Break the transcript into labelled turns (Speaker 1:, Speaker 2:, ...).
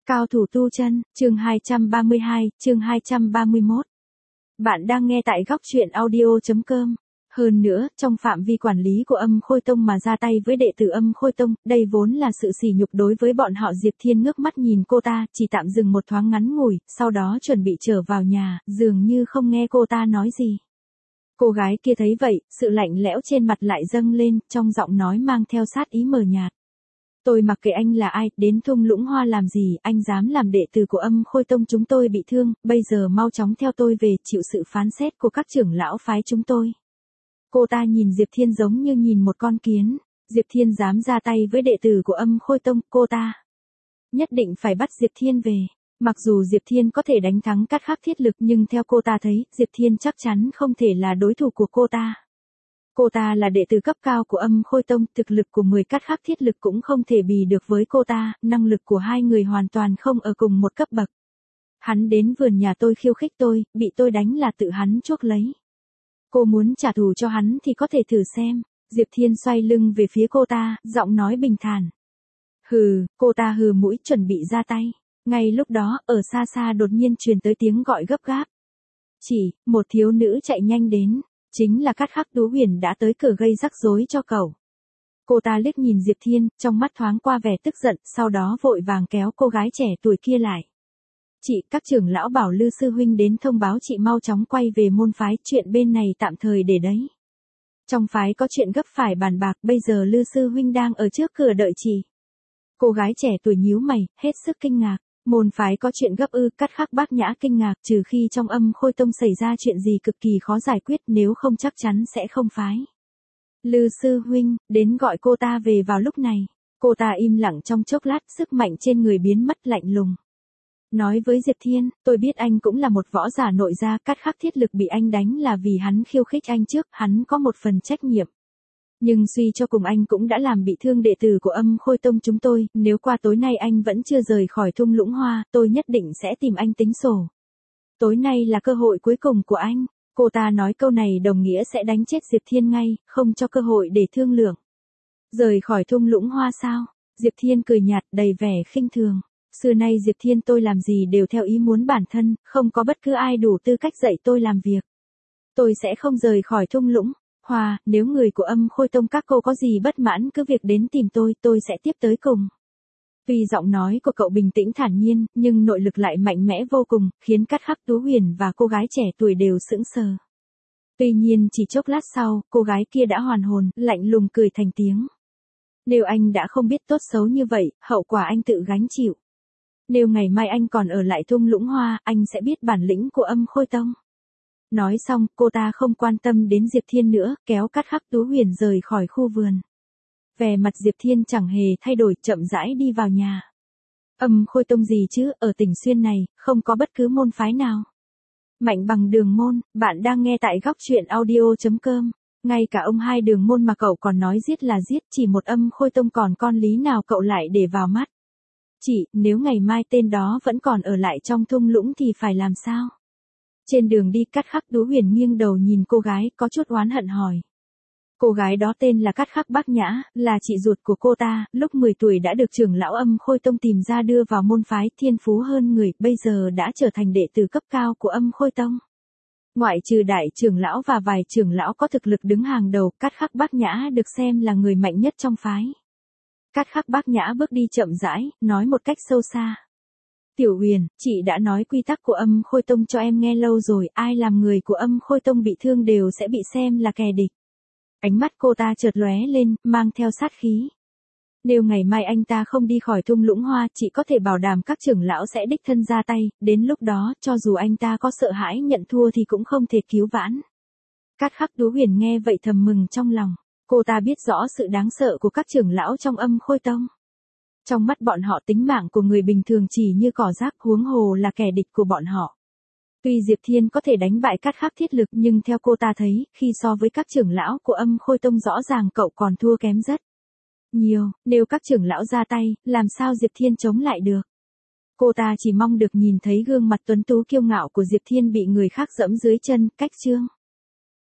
Speaker 1: Cao thủ tu chân, chương 232, chương 231. Bạn đang nghe tại góc truyện audio.com. Hơn nữa, trong phạm vi quản lý của Âm Khôi Tông mà ra tay với đệ tử Âm Khôi Tông, đây vốn là sự sỉ nhục đối với bọn họ. Diệp Thiên ngước mắt nhìn cô ta, chỉ tạm dừng một thoáng ngắn ngủi, sau đó chuẩn bị trở vào nhà, dường như không nghe cô ta nói gì. Cô gái kia thấy vậy, sự lạnh lẽo trên mặt lại dâng lên, trong giọng nói mang theo sát ý mờ nhạt. Tôi mặc kệ anh là ai, đến thung lũng hoa làm gì, anh dám làm đệ tử của Âm Khôi Tông chúng tôi bị thương, bây giờ mau chóng theo tôi về, chịu sự phán xét của các trưởng lão phái chúng tôi. Cô ta nhìn Diệp Thiên giống như nhìn một con kiến, Diệp Thiên dám ra tay với đệ tử của Âm Khôi Tông, cô ta nhất định phải bắt Diệp Thiên về. Mặc dù Diệp Thiên có thể đánh thắng Cát Khắc Thiết Lực nhưng theo cô ta thấy, Diệp Thiên chắc chắn không thể là đối thủ của cô ta. Cô ta là đệ tử cấp cao của Âm Khôi Tông, thực lực của 10 Cát Khắc Thiết Lực cũng không thể bì được với cô ta, năng lực của hai người hoàn toàn không ở cùng một cấp bậc. Hắn đến vườn nhà tôi khiêu khích tôi, bị tôi đánh là tự hắn chuốc lấy. Cô muốn trả thù cho hắn thì có thể thử xem. Diệp Thiên xoay lưng về phía cô ta, giọng nói bình thản. Hừ, cô ta hừ mũi chuẩn bị ra tay. Ngay lúc đó, ở xa xa đột nhiên truyền tới tiếng gọi gấp gáp. Chỉ, một thiếu nữ chạy nhanh đến. Chính là Cát Khắc Tú Huyền đã tới cửa gây rắc rối cho cậu. Cô ta liếc nhìn Diệp Thiên, trong mắt thoáng qua vẻ tức giận, sau đó vội vàng kéo cô gái trẻ tuổi kia lại. Chị, các trưởng lão bảo Lư sư huynh đến thông báo chị mau chóng quay về môn phái, chuyện bên này tạm thời để đấy. Trong phái có chuyện gấp phải bàn bạc, bây giờ Lư sư huynh đang ở trước cửa đợi chị. Cô gái trẻ tuổi nhíu mày, hết sức kinh ngạc. Môn phái có chuyện gấp ư? Cát Khắc Bát Nhã kinh ngạc, trừ khi trong Âm Khôi Tông xảy ra chuyện gì cực kỳ khó giải quyết, nếu không chắc chắn sẽ không phái Lư sư huynh đến gọi cô ta về vào lúc này. Cô ta im lặng trong chốc lát, sức mạnh trên người biến mất, lạnh lùng nói với Diệp Thiên, tôi biết anh cũng là một võ giả nội gia, Cát Khắc Thiết Lực bị anh đánh là vì hắn khiêu khích anh trước, hắn có một phần trách nhiệm. Nhưng suy cho cùng anh cũng đã làm bị thương đệ tử của Âm Khôi Tông chúng tôi, nếu qua tối nay anh vẫn chưa rời khỏi thung lũng hoa, tôi nhất định sẽ tìm anh tính sổ. Tối nay là cơ hội cuối cùng của anh. Cô ta nói câu này đồng nghĩa sẽ đánh chết Diệp Thiên ngay, không cho cơ hội để thương lượng. Rời khỏi thung lũng hoa sao? Diệp Thiên cười nhạt đầy vẻ khinh thường. Xưa nay Diệp Thiên tôi làm gì đều theo ý muốn bản thân, không có bất cứ ai đủ tư cách dạy tôi làm việc. Tôi sẽ không rời khỏi thung lũng hoa, nếu người của Âm Khôi Tông các cô có gì bất mãn cứ việc đến tìm tôi sẽ tiếp tới cùng. Tuy giọng nói của cậu bình tĩnh thản nhiên, nhưng nội lực lại mạnh mẽ vô cùng, khiến Cát Khắc Tú Huyền và cô gái trẻ tuổi đều sững sờ. Tuy nhiên chỉ chốc lát sau, cô gái kia đã hoàn hồn, lạnh lùng cười thành tiếng. Nếu anh đã không biết tốt xấu như vậy, hậu quả anh tự gánh chịu. Nếu ngày mai anh còn ở lại thung lũng hoa, anh sẽ biết bản lĩnh của Âm Khôi Tông. Nói xong, cô ta không quan tâm đến Diệp Thiên nữa, kéo Cát Khắc Tú Huyền rời khỏi khu vườn. Vẻ mặt Diệp Thiên chẳng hề thay đổi, chậm rãi đi vào nhà. Âm Khôi Tông gì chứ, ở tỉnh Xuyên này, không có bất cứ môn phái nào mạnh bằng Đường Môn. Bạn đang nghe tại góc truyện audio.com. Ngay cả ông hai Đường Môn mà cậu còn nói giết là giết, chỉ một Âm Khôi Tông còn con lý nào cậu lại để vào mắt. Chị, nếu ngày mai tên đó vẫn còn ở lại trong thung lũng thì phải làm sao? Trên đường đi, Cát Khắc Tú Huyền nghiêng đầu nhìn cô gái, có chút oán hận hỏi. Cô gái đó tên là Cát Khắc Bát Nhã, là chị ruột của cô ta, lúc 10 tuổi đã được trưởng lão Âm Khôi Tông tìm ra đưa vào môn phái, thiên phú hơn người, bây giờ đã trở thành đệ tử cấp cao của Âm Khôi Tông. Ngoại trừ đại trưởng lão và vài trưởng lão có thực lực đứng hàng đầu, Cát Khắc Bát Nhã được xem là người mạnh nhất trong phái. Cát Khắc Bát Nhã bước đi chậm rãi, nói một cách sâu xa. Tiểu Huyền, chị đã nói quy tắc của Âm Khôi Tông cho em nghe lâu rồi, ai làm người của Âm Khôi Tông bị thương đều sẽ bị xem là kẻ địch. Ánh mắt cô ta chợt lóe lên, mang theo sát khí. Nếu ngày mai anh ta không đi khỏi thung lũng hoa, chị có thể bảo đảm các trưởng lão sẽ đích thân ra tay, đến lúc đó, cho dù anh ta có sợ hãi nhận thua thì cũng không thể cứu vãn. Cát Khắc Tú Huyền nghe vậy thầm mừng trong lòng. Cô ta biết rõ sự đáng sợ của các trưởng lão trong Âm Khôi Tông. Trong mắt bọn họ tính mạng của người bình thường chỉ như cỏ rác, huống hồ là kẻ địch của bọn họ. Tuy Diệp Thiên có thể đánh bại Cát Khắc Thiết Lực nhưng theo cô ta thấy, khi so với các trưởng lão của Âm Khôi Tông rõ ràng cậu còn thua kém rất nhiều, nếu các trưởng lão ra tay, làm sao Diệp Thiên chống lại được. Cô ta chỉ mong được nhìn thấy gương mặt tuấn tú kiêu ngạo của Diệp Thiên bị người khác giẫm dưới chân, cách chương.